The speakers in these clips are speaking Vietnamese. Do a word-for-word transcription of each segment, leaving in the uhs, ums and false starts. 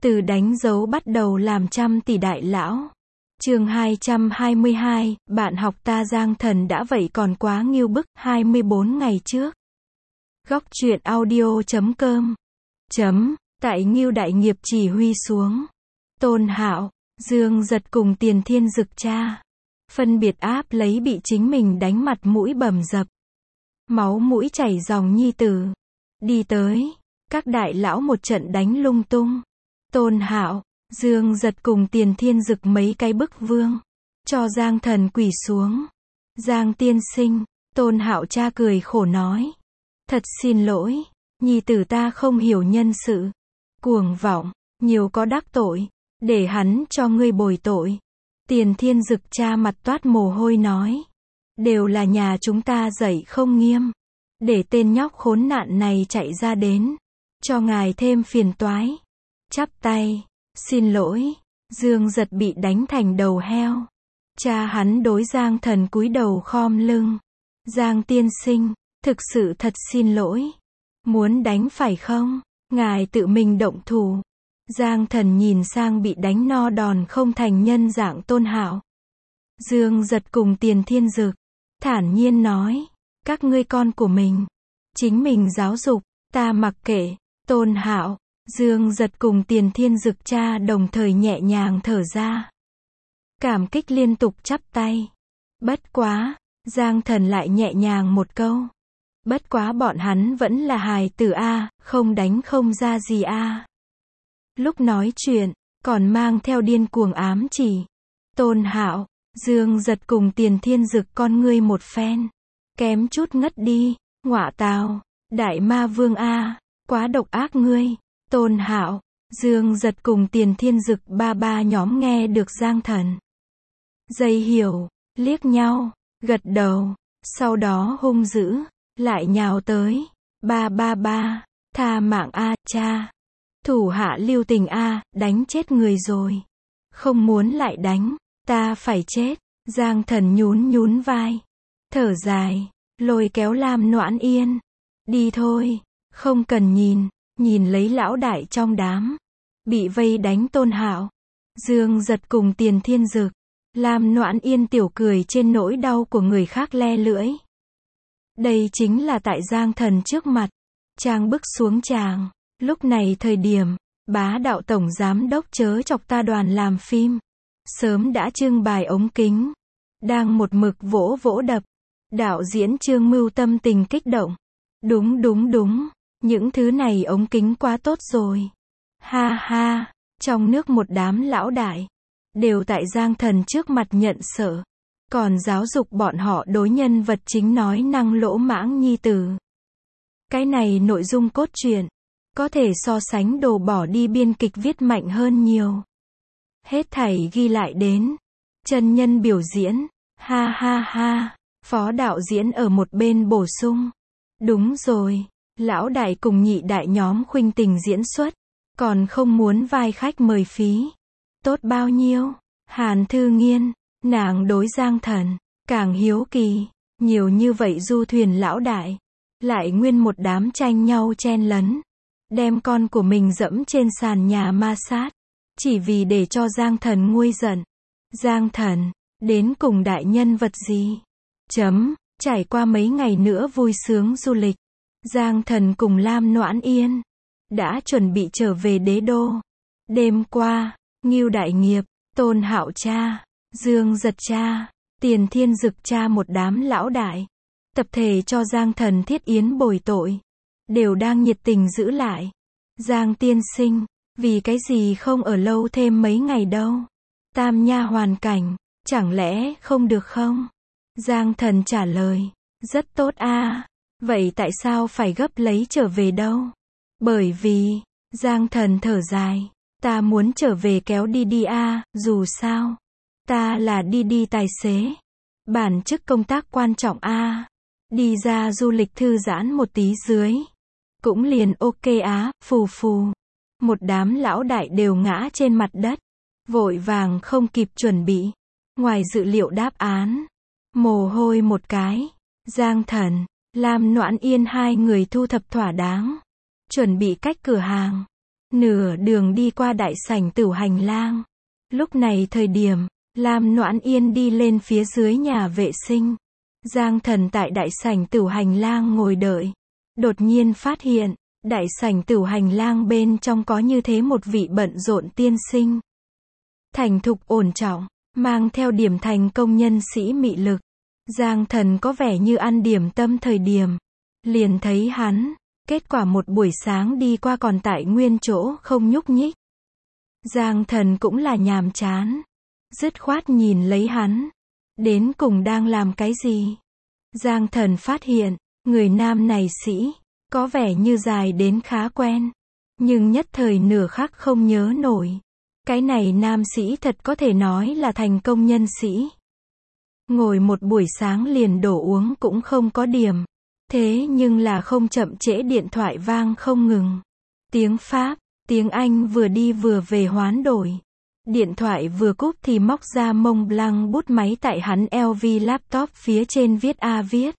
Từ đánh dấu bắt đầu làm trăm tỷ đại lão. Chương hai trăm hai mươi hai, bạn học ta Giang Thần đã vậy còn quá ngưu bức, hai mươi bốn ngày trước. Góc truyện audio chấm com. Chấm, tại Ngưu đại nghiệp chỉ huy xuống. Tôn Hạo, Dương Giật cùng Tiền Thiên Dực cha. Phân biệt áp lấy bị chính mình đánh mặt mũi bầm dập. Máu mũi chảy ròng nhi tử. Đi tới, các đại lão một trận đánh lung tung. Tôn Hạo, Dương Giật cùng Tiền Thiên Dực mấy cái bức vương. Cho Giang Thần quỳ xuống. Giang tiên sinh, Tôn Hạo cha cười khổ nói. Thật xin lỗi, nhi tử ta không hiểu nhân sự. Cuồng vọng, nhiều có đắc tội. Để hắn cho ngươi bồi tội. Tiền Thiên Dực cha mặt toát mồ hôi nói. Đều là nhà chúng ta dạy không nghiêm. Để tên nhóc khốn nạn này chạy ra đến. Cho ngài thêm phiền toái. Chắp tay. Xin lỗi. Dương Giật bị đánh thành đầu heo. Cha hắn đối Giang Thần cúi đầu khom lưng. Giang tiên sinh, thực sự thật xin lỗi. Muốn đánh phải không? Ngài tự mình động thủ. Giang Thần nhìn sang bị đánh no đòn không thành nhân dạng Tôn Hạo. Dương Giật cùng Tiền Thiên Dực. Thản nhiên nói. Các ngươi con của mình. Chính mình giáo dục, ta mặc kệ. Tôn Hạo, Dương Giật cùng Tiền Thiên Dực cha đồng thời nhẹ nhàng thở ra. Cảm kích liên tục chắp tay. Bất quá, Giang Thần lại nhẹ nhàng một câu. Bất quá bọn hắn vẫn là hài tử a, không đánh không ra gì a. Lúc nói chuyện, còn mang theo điên cuồng ám chỉ. Tôn Hạo, Dương Giật cùng Tiền Thiên Dực con ngươi một phen. Kém chút ngất đi, ngọa tào, đại ma vương a, quá độc ác ngươi. Tôn Hạo, Dương Giật cùng Tiền Thiên Dực ba ba nhóm nghe được Giang Thần. Dây hiểu, liếc nhau, gật đầu, sau đó hung dữ, lại nhào tới. Ba ba ba, tha mạng a, cha. Thủ hạ lưu tình a, đánh chết người rồi. Không muốn lại đánh, ta phải chết. Giang Thần nhún nhún vai. Thở dài, lôi kéo Lam Noãn Yên. Đi thôi, không cần nhìn, nhìn lấy lão đại trong đám. Bị vây đánh Tôn Hạo. Dương Giật cùng Tiền Thiên Dực. Lam Noãn Yên tiểu cười trên nỗi đau của người khác le lưỡi. Đây chính là tại Giang Thần trước mặt. Chàng bước xuống chàng. Lúc này thời điểm, bá đạo tổng giám đốc chớ chọc ta đoàn làm phim. Sớm đã trưng bày ống kính. Đang một mực vỗ vỗ đập. Đạo diễn Trương Mưu tâm tình kích động. Đúng đúng đúng, những thứ này ống kính quá tốt rồi. Ha ha, trong nước một đám lão đại. Đều tại Giang Thần trước mặt nhận sợ. Còn giáo dục bọn họ đối nhân vật chính nói năng lỗ mãng nhi tử. Cái này nội dung cốt truyện. Có thể so sánh đồ bỏ đi biên kịch viết mạnh hơn nhiều. Hết thảy ghi lại đến. Chân nhân biểu diễn. Ha ha ha. Phó đạo diễn ở một bên bổ sung. Đúng rồi. Lão đại cùng nhị đại nhóm khuynh tình diễn xuất. Còn không muốn vai khách mời phí. Tốt bao nhiêu. Hàn Thư Nghiên. Nàng đối Giang Thần. Càng hiếu kỳ. Nhiều như vậy du thuyền lão đại. Lại nguyên một đám tranh nhau chen lấn. Đem con của mình dẫm trên sàn nhà ma sát. Chỉ vì để cho Giang Thần nguôi giận. Giang Thần, đến cùng đại nhân vật gì? Chấm, trải qua mấy ngày nữa vui sướng du lịch. Giang Thần cùng Lam Noãn Yên. Đã chuẩn bị trở về đế đô. Đêm qua, Ngưu đại nghiệp, Tôn Hạo cha, Dương Giật cha, Tiền Thiên Dực cha một đám lão đại. Tập thể cho Giang Thần thiết yến bồi tội. Đều đang nhiệt tình giữ lại. Giang tiên sinh, vì cái gì không ở lâu thêm mấy ngày đâu? Tam nha hoàn cảnh, chẳng lẽ không được không? Giang Thần trả lời, rất tốt a. Vậy tại sao phải gấp lấy trở về đâu? Bởi vì, Giang Thần thở dài, ta muốn trở về kéo đi đi a, dù sao. Ta là đi đi tài xế. Bản chức công tác quan trọng a. Đi ra du lịch thư giãn một tí dưới. Cũng liền ok á, phù phù. Một đám lão đại đều ngã trên mặt đất. Vội vàng không kịp chuẩn bị. Ngoài dự liệu đáp án. Mồ hôi một cái. Giang Thần, Lam Noãn Yên hai người thu thập thỏa đáng. Chuẩn bị cách cửa hàng. Nửa đường đi qua đại sảnh tửu hành lang. Lúc này thời điểm, Lam Noãn Yên đi lên phía dưới nhà vệ sinh. Giang Thần tại đại sảnh tửu hành lang ngồi đợi. Đột nhiên phát hiện, đại sảnh tửu hành lang bên trong có như thế một vị bận rộn tiên sinh. Thành thục ổn trọng, mang theo điểm thành công nhân sĩ mị lực. Giang Thần có vẻ như ăn điểm tâm thời điểm. Liền thấy hắn, kết quả một buổi sáng đi qua còn tại nguyên chỗ không nhúc nhích. Giang Thần cũng là nhàm chán. Dứt khoát nhìn lấy hắn. Đến cùng đang làm cái gì? Giang Thần phát hiện, người nam này sĩ, có vẻ như dài đến khá quen. Nhưng nhất thời nửa khắc không nhớ nổi. Cái này nam sĩ thật có thể nói là thành công nhân sĩ. Ngồi một buổi sáng liền đổ uống cũng không có điểm. Thế nhưng là không chậm trễ điện thoại vang không ngừng. Tiếng Pháp, tiếng Anh vừa đi vừa về hoán đổi. Điện thoại vừa cúp thì móc ra Mont Blanc bút máy tại hắn lờ vê laptop phía trên viết a viết.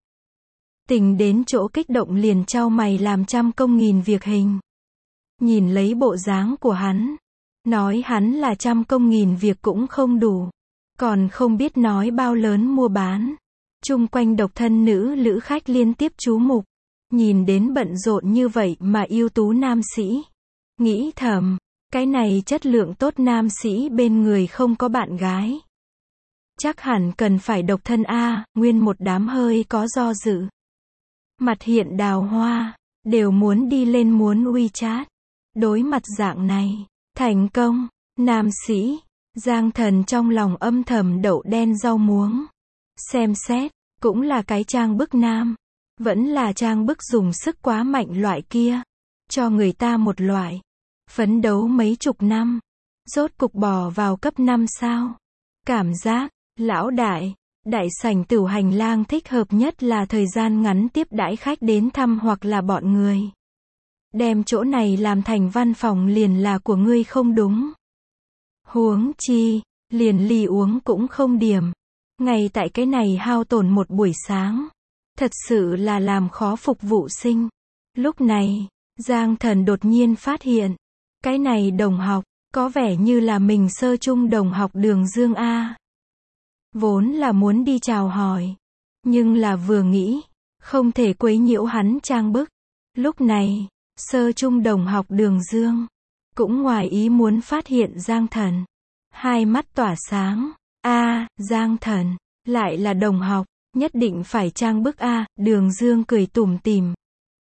Tình đến chỗ kích động liền chau mày làm trăm công nghìn việc hình. Nhìn lấy bộ dáng của hắn. Nói hắn là trăm công nghìn việc cũng không đủ. Còn không biết nói bao lớn mua bán. Chung quanh độc thân nữ lữ khách liên tiếp chú mục. Nhìn đến bận rộn như vậy mà ưu tú nam sĩ. Nghĩ thầm, cái này chất lượng tốt nam sĩ bên người không có bạn gái. Chắc hẳn cần phải độc thân a, nguyên một đám hơi có do dự. Mặt hiện đào hoa, đều muốn đi lên muốn WeChat. Đối mặt dạng này, thành công, nam sĩ, Giang Thần trong lòng âm thầm đậu đen rau muống. Xem xét, cũng là cái trang bức nam. Vẫn là trang bức dùng sức quá mạnh loại kia. Cho người ta một loại. Phấn đấu mấy chục năm. Rốt cục bò vào cấp năm sao. Cảm giác, lão đại, đại sảnh tửu hành lang thích hợp nhất là thời gian ngắn tiếp đãi khách đến thăm hoặc là bọn người. Đem chỗ này làm thành văn phòng liền là của ngươi không đúng. Huống chi, liền ly uống cũng không điểm. Ngay tại cái này hao tổn một buổi sáng. Thật sự là làm khó phục vụ sinh. Lúc này, Giang Thần đột nhiên phát hiện. Cái này đồng học, có vẻ như là mình sơ chung đồng học Đường Dương A. Vốn là muốn đi chào hỏi. Nhưng là vừa nghĩ, không thể quấy nhiễu hắn trang bức. Lúc này, sơ chung đồng học Đường Dương, cũng ngoài ý muốn phát hiện Giang Thần. Hai mắt tỏa sáng. A, Giang Thần, lại là đồng học, nhất định phải trang bức A, Đường Dương cười tủm tỉm.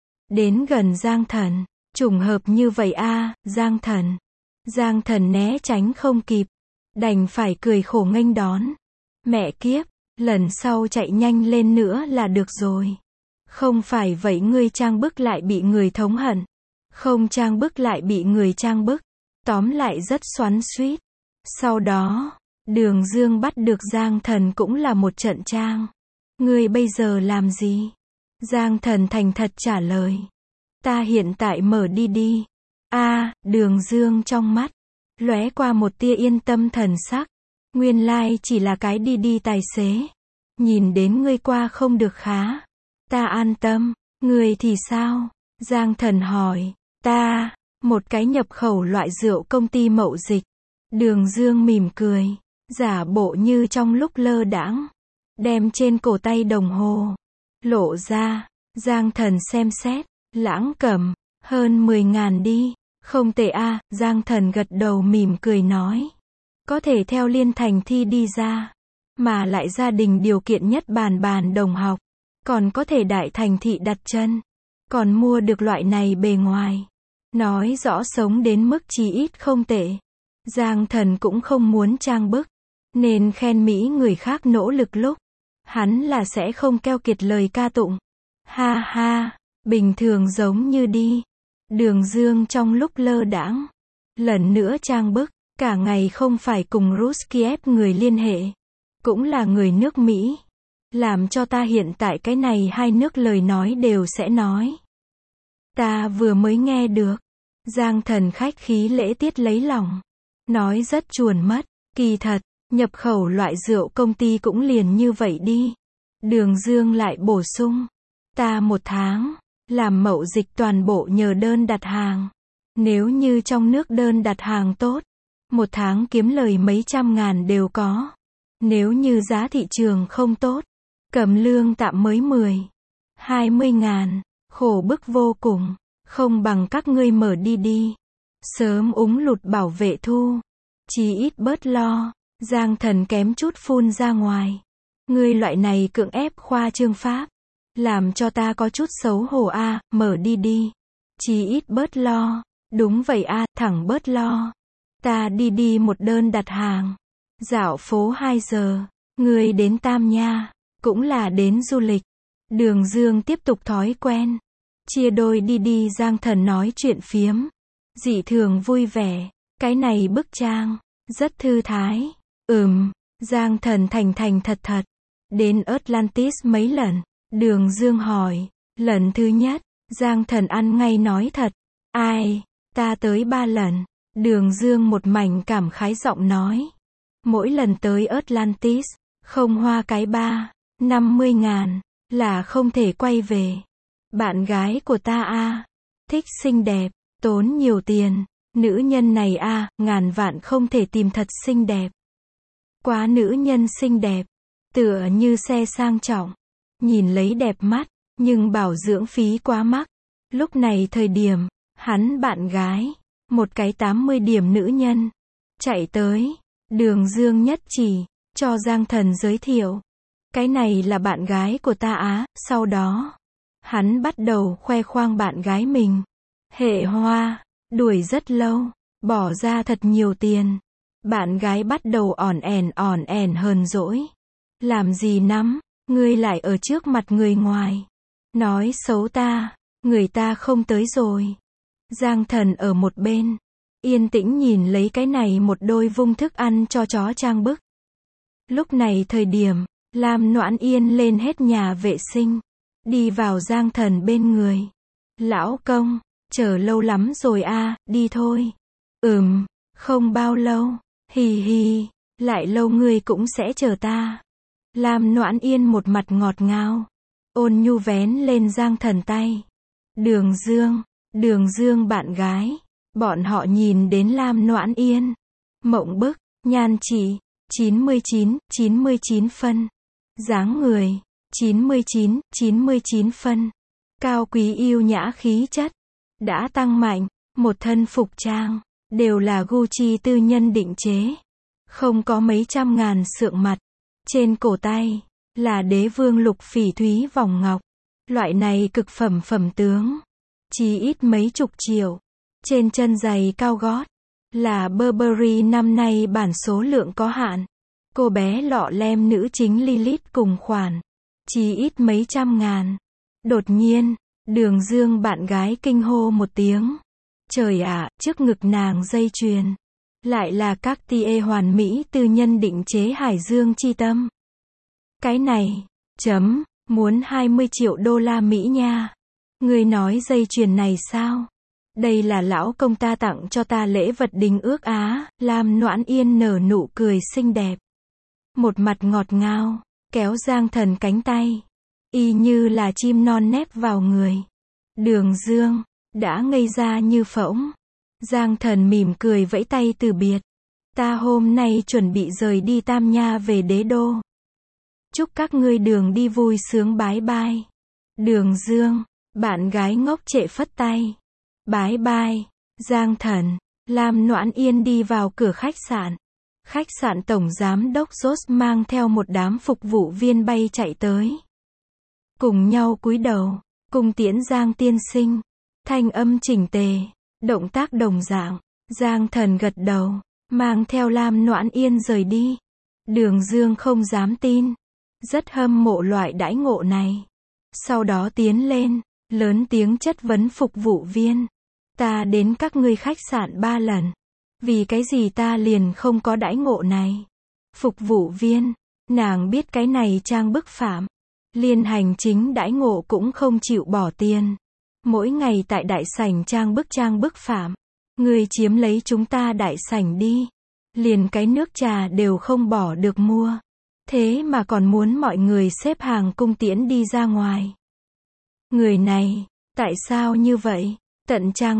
Đến gần Giang Thần, trùng hợp như vậy A, Giang Thần. Giang Thần né tránh không kịp, đành phải cười khổ nghênh đón. Mẹ kiếp, lần sau chạy nhanh lên nữa là được rồi. Không phải vậy ngươi trang bức lại bị người thống hận. Không trang bức lại bị người trang bức. Tóm lại rất xoắn xuýt. Sau đó, Đường Dương bắt được Giang Thần cũng là một trận trang. Ngươi bây giờ làm gì? Giang Thần thành thật trả lời. Ta hiện tại mở đi đi. A, Đường Dương trong mắt lóe qua một tia yên tâm thần sắc. Nguyên lai chỉ là cái đi đi tài xế. Nhìn đến ngươi qua không được khá. Ta an tâm. Ngươi thì sao? Giang Thần hỏi. Ta, một cái nhập khẩu loại rượu công ty mậu dịch. Đường Dương mỉm cười, giả bộ như trong lúc lơ đãng, đem trên cổ tay đồng hồ lộ ra. Giang Thần xem xét, lãng cầm, hơn mười ngàn đi. Không tệ a, Giang Thần gật đầu mỉm cười nói. Có thể theo Liên Thành thi đi ra, mà lại gia đình điều kiện nhất bàn bàn đồng học, còn có thể đại thành thị đặt chân, còn mua được loại này bề ngoài. Nói rõ sống đến mức chí ít không tệ. Giang Thần cũng không muốn trang bức, nên khen mỹ người khác nỗ lực lúc. Hắn là sẽ không keo kiệt lời ca tụng. Ha ha, bình thường giống như đi. Đường Dương trong lúc lơ đãng, lần nữa trang bức, cả ngày không phải cùng Ruskiev người liên hệ, cũng là người nước Mỹ. Làm cho ta hiện tại cái này hai nước lời nói đều sẽ nói. Ta vừa mới nghe được. Giang Thần khách khí lễ tiết lấy lòng. Nói rất chuồn mất. Kỳ thật, nhập khẩu loại rượu công ty cũng liền như vậy đi. Đường Dương lại bổ sung. Ta một tháng, làm mậu dịch toàn bộ nhờ đơn đặt hàng. Nếu như trong nước đơn đặt hàng tốt, một tháng kiếm lời mấy trăm ngàn đều có. Nếu như giá thị trường không tốt, cầm lương tạm mới mười, hai mươi ngàn, khổ bức vô cùng, không bằng các ngươi mở đi đi. Sớm úng lụt bảo vệ thu, chí ít bớt lo. Giang Thần kém chút phun ra ngoài. Ngươi loại này cưỡng ép khoa trương pháp, làm cho ta có chút xấu hổ a, à, mở đi đi. Chí ít bớt lo. Đúng vậy a, à, thẳng bớt lo. Ta đi đi một đơn đặt hàng. Dạo phố hai giờ, ngươi đến Tam Nha, cũng là đến du lịch. Đường Dương tiếp tục thói quen. Chia đôi đi đi Giang Thần nói chuyện phiếm. Dị thường vui vẻ. Cái này bức trang, rất thư thái. Ừm, Giang Thần thành thành thật thật. Đến Atlantis mấy lần? Đường Dương hỏi. Lần thứ nhất, Giang Thần ăn ngay nói thật. Ai, ta tới ba lần. Đường Dương một mảnh cảm khái giọng nói. Mỗi lần tới Atlantis, không hoa cái ba, năm mươi ngàn, là không thể quay về. Bạn gái của ta a, thích xinh đẹp, tốn nhiều tiền. Nữ nhân này a, ngàn vạn không thể tìm thật xinh đẹp. Quá nữ nhân xinh đẹp, tựa như xe sang trọng. Nhìn lấy đẹp mắt, nhưng bảo dưỡng phí quá mắc. Lúc này thời điểm, hắn bạn gái, một cái tám mươi điểm nữ nhân, chạy tới. Đường Dương nhất chỉ, cho Giang Thần giới thiệu. Cái này là bạn gái của ta á, sau đó. Hắn bắt đầu khoe khoang bạn gái mình. Hệ hoa, đuổi rất lâu, bỏ ra thật nhiều tiền. Bạn gái bắt đầu ỏn ẻn ỏn ẻn hờn dỗi. Làm gì nắm, ngươi lại ở trước mặt người ngoài. Nói xấu ta, người ta không tới rồi. Giang Thần ở một bên, yên tĩnh nhìn lấy cái này một đôi vung thức ăn cho chó trang bức. Lúc này thời điểm, Lam Noãn Yên lên hết nhà vệ sinh, đi vào Giang Thần bên người. Lão công, chờ lâu lắm rồi a, à, đi thôi. Ừm, không bao lâu, hì hì, lại lâu ngươi cũng sẽ chờ ta. Lam Noãn Yên một mặt ngọt ngào, ôn nhu vén lên Giang Thần tay. Đường Dương, Đường Dương bạn gái. Bọn họ nhìn đến Lam Noãn Yên, mộng bức, nhan trị, chín mươi chín, chín mươi chín phân. Dáng người, chín mươi chín, chín mươi chín phân. Cao quý yêu nhã khí chất, đã tăng mạnh, một thân phục trang, đều là Gucci tư nhân định chế. Không có mấy trăm ngàn sượng mặt. Trên cổ tay, là đế vương lục phỉ thúy vòng ngọc. Loại này cực phẩm phẩm tướng, chỉ ít mấy chục triệu. Trên chân giày cao gót, là Burberry năm nay bản số lượng có hạn. Cô bé lọ lem nữ chính Lilith cùng khoản, chỉ ít mấy trăm ngàn. Đột nhiên, Đường Dương bạn gái kinh hô một tiếng. Trời ạ, trước ngực nàng dây chuyền, lại là Cartier hoàn mỹ tư nhân định chế Hải Dương chi tâm. Cái này, chấm, muốn hai mươi triệu đô la Mỹ nha. Người nói dây chuyền này sao? Đây là lão công ta tặng cho ta lễ vật đính ước á. Lam Noãn Yên nở nụ cười xinh đẹp, một mặt ngọt ngào, kéo Giang Thần cánh tay, y như là chim non nép vào người. Đường Dương đã ngây ra như phỗng. Giang Thần mỉm cười vẫy tay từ biệt. Ta hôm nay chuẩn bị rời đi Tam Nha về đế đô. Chúc các ngươi đường đi vui sướng, bái bai. Đường Dương, bạn gái ngốc trệ phất tay. Bái bai. Giang Thần, Lam Noãn Yên đi vào cửa khách sạn. Khách sạn tổng giám đốc Joss mang theo một đám phục vụ viên bay chạy tới. Cùng nhau cúi đầu, cùng tiễn Giang tiên sinh. Thanh âm chỉnh tề, động tác đồng dạng. Giang Thần gật đầu, mang theo Lam Noãn Yên rời đi. Đường Dương không dám tin, rất hâm mộ loại đãi ngộ này. Sau đó tiến lên, lớn tiếng chất vấn phục vụ viên. Ta đến các ngươi khách sạn ba lần, vì cái gì ta liền không có đãi ngộ này? Phục vụ viên, nàng biết cái này trang bức phạm. Liên hành chính đãi ngộ cũng không chịu bỏ tiền. Mỗi ngày tại đại sảnh trang bức trang bức phạm. Người chiếm lấy chúng ta đại sảnh đi. Liền cái nước trà đều không bỏ được mua. Thế mà còn muốn mọi người xếp hàng cung tiễn đi ra ngoài. Người này, tại sao như vậy? Tận trang bức,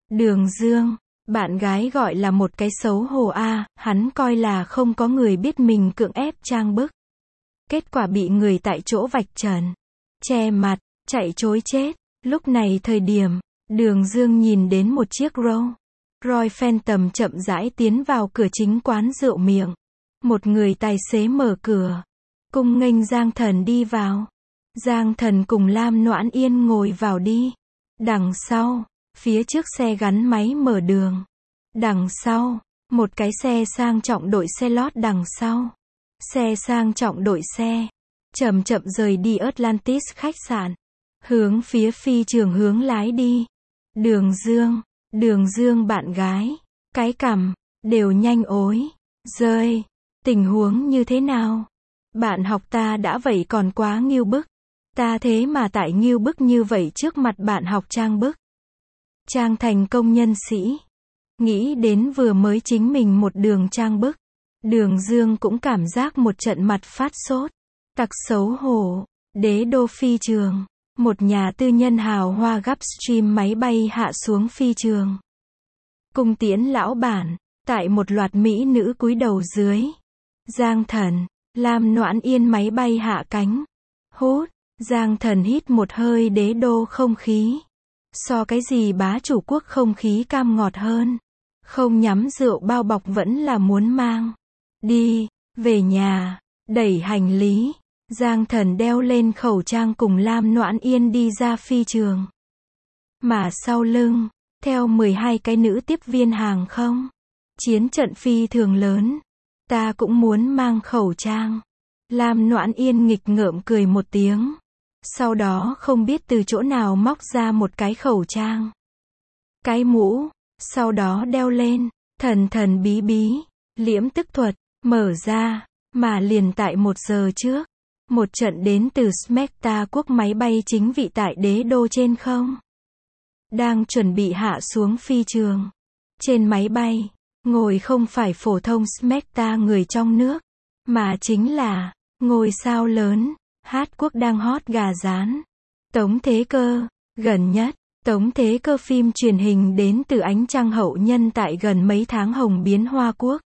Đường Dương, bạn gái gọi là một cái xấu hổ a, hắn coi là không có người biết mình cưỡng ép trang bức. Kết quả bị người tại chỗ vạch trần, che mặt, chạy trối chết. Lúc này thời điểm, Đường Dương nhìn đến một chiếc Rolls Royce Phantom chậm rãi tiến vào cửa chính quán rượu miệng. Một người tài xế mở cửa, cung nghênh Giang Thần đi vào. Giang Thần cùng Lam Noãn Yên ngồi vào đi. Đằng sau, phía trước xe gắn máy mở đường. Đằng sau, một cái xe sang trọng đội xe lót đằng sau. Xe sang trọng đội xe, chậm chậm rời đi Atlantis khách sạn. Hướng phía phi trường hướng lái đi. Đường Dương, Đường Dương bạn gái, cái cằm, đều nhanh ối, rơi. Tình huống như thế nào? Bạn học ta đã vậy còn quá nghiêu bức. Ta thế mà tại nghiêu bức như vậy trước mặt bạn học trang bức. Trang thành công nhân sĩ. Nghĩ đến vừa mới chính mình một đường trang bức. Đường Dương cũng cảm giác một trận mặt phát sốt. Tặc xấu hổ. Đế đô phi trường. Một nhà tư nhân hào hoa Gulfstream máy bay hạ xuống phi trường. Cung tiễn lão bản. Tại một loạt mỹ nữ cúi đầu dưới. Giang Thần, Lam Noãn Yên máy bay hạ cánh. Hút. Giang Thần hít một hơi đế đô không khí. So cái gì bá chủ quốc không khí cam ngọt hơn. Không nhắm rượu bao bọc vẫn là muốn mang. Đi, về nhà, đẩy hành lý. Giang Thần đeo lên khẩu trang cùng Lam Noãn Yên đi ra phi trường. Mà sau lưng, theo mười hai cái nữ tiếp viên hàng không. Chiến trận phi thường lớn. Ta cũng muốn mang khẩu trang. Lam Noãn Yên nghịch ngợm cười một tiếng. Sau đó không biết từ chỗ nào móc ra một cái khẩu trang. Cái mũ, sau đó đeo lên, thần thần bí bí, liễm tức thuật, mở ra, mà liền tại một giờ trước. Một trận đến từ Smecta quốc máy bay chính vị tại đế đô trên không. Đang chuẩn bị hạ xuống phi trường. Trên máy bay, ngồi không phải phổ thông Smecta người trong nước, mà chính là ngôi sao lớn. Hát quốc đang hot gà rán. Tống Thế Cơ, gần nhất, Tống Thế Cơ phim truyền hình đến từ ánh trăng hậu nhân tại gần mấy tháng hồng biến Hoa Quốc.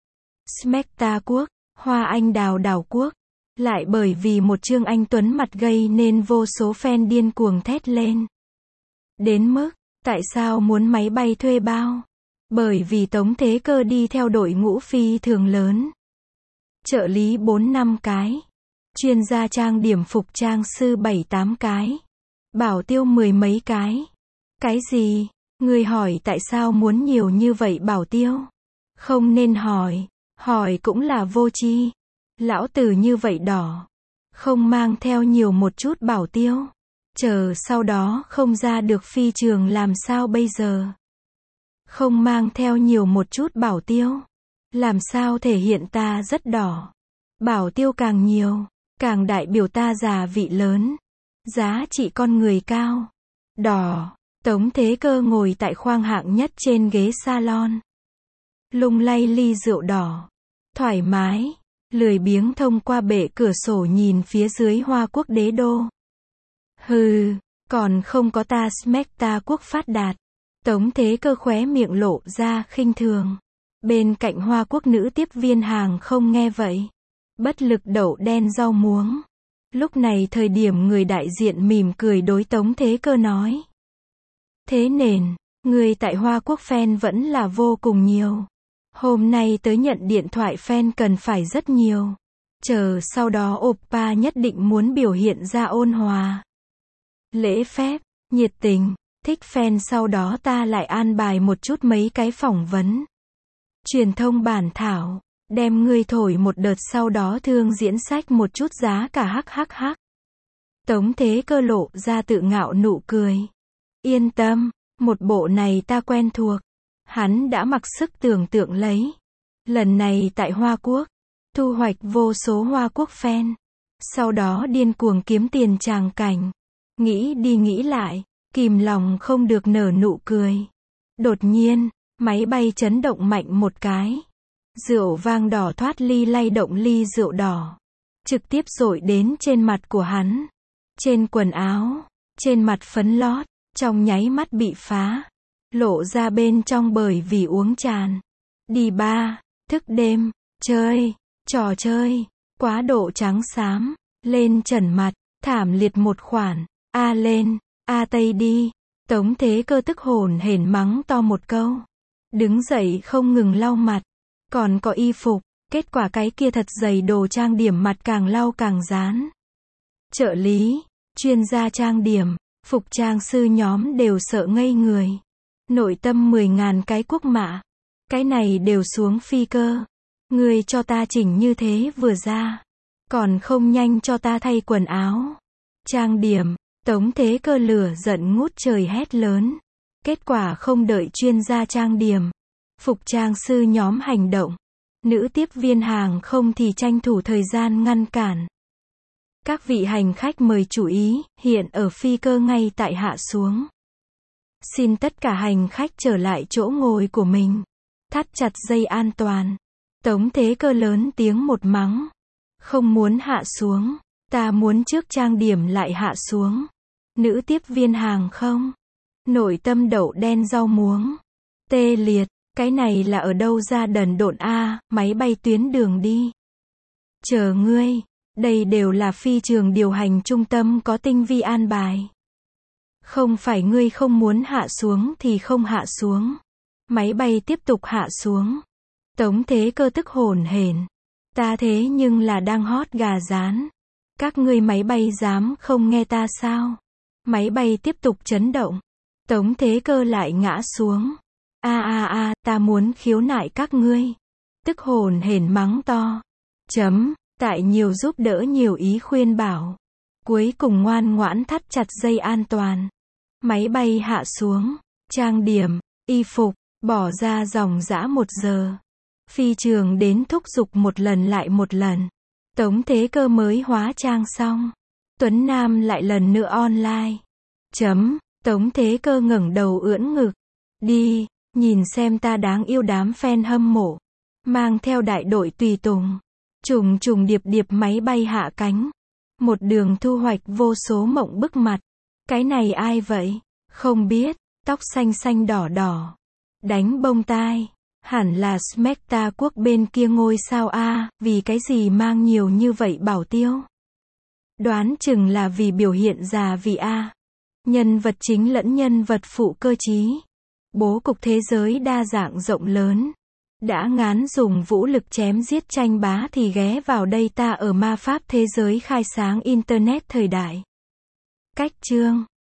Smecta quốc, Hoa Anh Đào Đào quốc. Lại bởi vì một Trương Anh Tuấn mặt gây nên vô số fan điên cuồng thét lên. Đến mức, tại sao muốn máy bay thuê bao? Bởi vì Tống Thế Cơ đi theo đội ngũ phi thường lớn. Trợ lý bốn năm cái. Chuyên gia trang điểm phục trang sư bảy tám cái. Bảo tiêu mười mấy cái. Cái gì? Người hỏi tại sao muốn nhiều như vậy bảo tiêu? Không nên hỏi. Hỏi cũng là vô tri. Lão tử như vậy đỏ. Không mang theo nhiều một chút bảo tiêu. Chờ sau đó không ra được phi trường làm sao bây giờ? Không mang theo nhiều một chút bảo tiêu. Làm sao thể hiện ta rất đỏ? Bảo tiêu càng nhiều, càng đại biểu ta già vị lớn. Giá trị con người cao. Đỏ. Tống Thế Cơ ngồi tại khoang hạng nhất trên ghế salon. Lung lay ly rượu đỏ. Thoải mái. Lười biếng thông qua bệ cửa sổ nhìn phía dưới Hoa Quốc đế đô. Hừ, còn không có ta Smecta quốc phát đạt. Tống Thế Cơ khóe miệng lộ ra khinh thường. Bên cạnh Hoa Quốc nữ tiếp viên hàng không nghe vậy. Bất lực đậu đen rau muống. Lúc này thời điểm người đại diện mỉm cười đối Tống Thế Cơ nói. Thế nên, người tại Hoa Quốc fan vẫn là vô cùng nhiều. Hôm nay tới nhận điện thoại fan cần phải rất nhiều. Chờ sau đó oppa nhất định muốn biểu hiện ra ôn hòa. Lễ phép, nhiệt tình, thích fan sau đó ta lại an bài một chút mấy cái phỏng vấn. Truyền thông bản thảo, đem ngươi thổi một đợt sau đó thương diễn sách một chút giá cả hắc hắc hắc. Tống Thế Cơ lộ ra tự ngạo nụ cười. Yên tâm, một bộ này ta quen thuộc. Hắn đã mặc sức tưởng tượng lấy. Lần này tại Hoa Quốc, thu hoạch vô số Hoa Quốc fan. Sau đó điên cuồng kiếm tiền tràng cảnh. Nghĩ đi nghĩ lại, kìm lòng không được nở nụ cười. Đột nhiên, máy bay chấn động mạnh một cái. Rượu vang đỏ thoát ly lay động ly rượu đỏ. Trực tiếp dội đến trên mặt của hắn. Trên quần áo, trên mặt phấn lót, trong nháy mắt bị phá. lộ ra bên trong bởi vì uống tràn. Đi ba, thức đêm, chơi, trò chơi, quá độ trắng xám, lên trần mặt, thảm liệt một khoản, a lên, a tây đi. Tống Thế Cơ tức hồn hển mắng to một câu. Đứng dậy không ngừng lau mặt, còn có y phục, kết quả cái kia thật dày đồ trang điểm mặt càng lau càng dán. Trợ lý, chuyên gia trang điểm, phục trang sư nhóm đều sợ ngây người. Nội tâm mười ngàn cái quốc mạ. Cái này đều xuống phi cơ. Người cho ta chỉnh như thế vừa ra. Còn không nhanh cho ta thay quần áo. Trang điểm, Tống Thế Cơ lửa giận ngút trời hét lớn. Kết quả không đợi chuyên gia trang điểm. Phục trang sư nhóm hành động. Nữ tiếp viên hàng không thì tranh thủ thời gian ngăn cản. Các vị hành khách mời chú ý, hiện ở phi cơ ngay tại hạ xuống. Xin tất cả hành khách trở lại chỗ ngồi của mình. Thắt chặt dây an toàn. Tống Thế Cơ lớn tiếng một mắng. Không muốn hạ xuống. Ta muốn trước trang điểm lại hạ xuống. Nữ tiếp viên hàng không. Nội tâm đậu đen rau muống. Tê liệt. Cái này là ở đâu ra đần độn a, máy bay tuyến đường đi. Chờ ngươi. Đây đều là phi trường điều hành trung tâm có tinh vi an bài. Không phải ngươi không muốn hạ xuống thì không hạ xuống. Máy bay tiếp tục hạ xuống. Tống Thế Cơ tức hồn hển. Ta thế nhưng là đang hót gà rán. Các ngươi máy bay dám không nghe ta sao? Máy bay tiếp tục chấn động. Tống Thế Cơ lại ngã xuống. A a a, ta muốn khiếu nại các ngươi. Tức hồn hển mắng to. Chấm, tại nhiều giúp đỡ nhiều ý khuyên bảo. Cuối cùng ngoan ngoãn thắt chặt dây an toàn. Máy bay hạ xuống. Trang điểm, y phục, bỏ ra dòng dã một giờ. Phi trường đến thúc giục một lần lại một lần. Tống Thế Cơ mới hóa trang xong. Tuấn Nam lại lần nữa online. Chấm, Tống Thế Cơ ngẩng đầu ưỡn ngực. Đi, nhìn xem ta đáng yêu đám fan hâm mộ. Mang theo đại đội tùy tùng. Trùng trùng điệp điệp máy bay hạ cánh. Một đường thu hoạch vô số mộng bức mặt. Cái này ai vậy? Không biết, tóc xanh xanh đỏ đỏ. Đánh bông tai. Hẳn là Smecta quốc bên kia ngôi sao A, vì cái gì mang nhiều như vậy bảo tiêu? Đoán chừng là vì biểu hiện già vì A. Nhân vật chính lẫn nhân vật phụ cơ trí. Bố cục thế giới đa dạng rộng lớn. Đã ngán dùng vũ lực chém giết tranh bá thì ghé vào đây ta ở ma pháp thế giới khai sáng Internet thời đại. Cách chương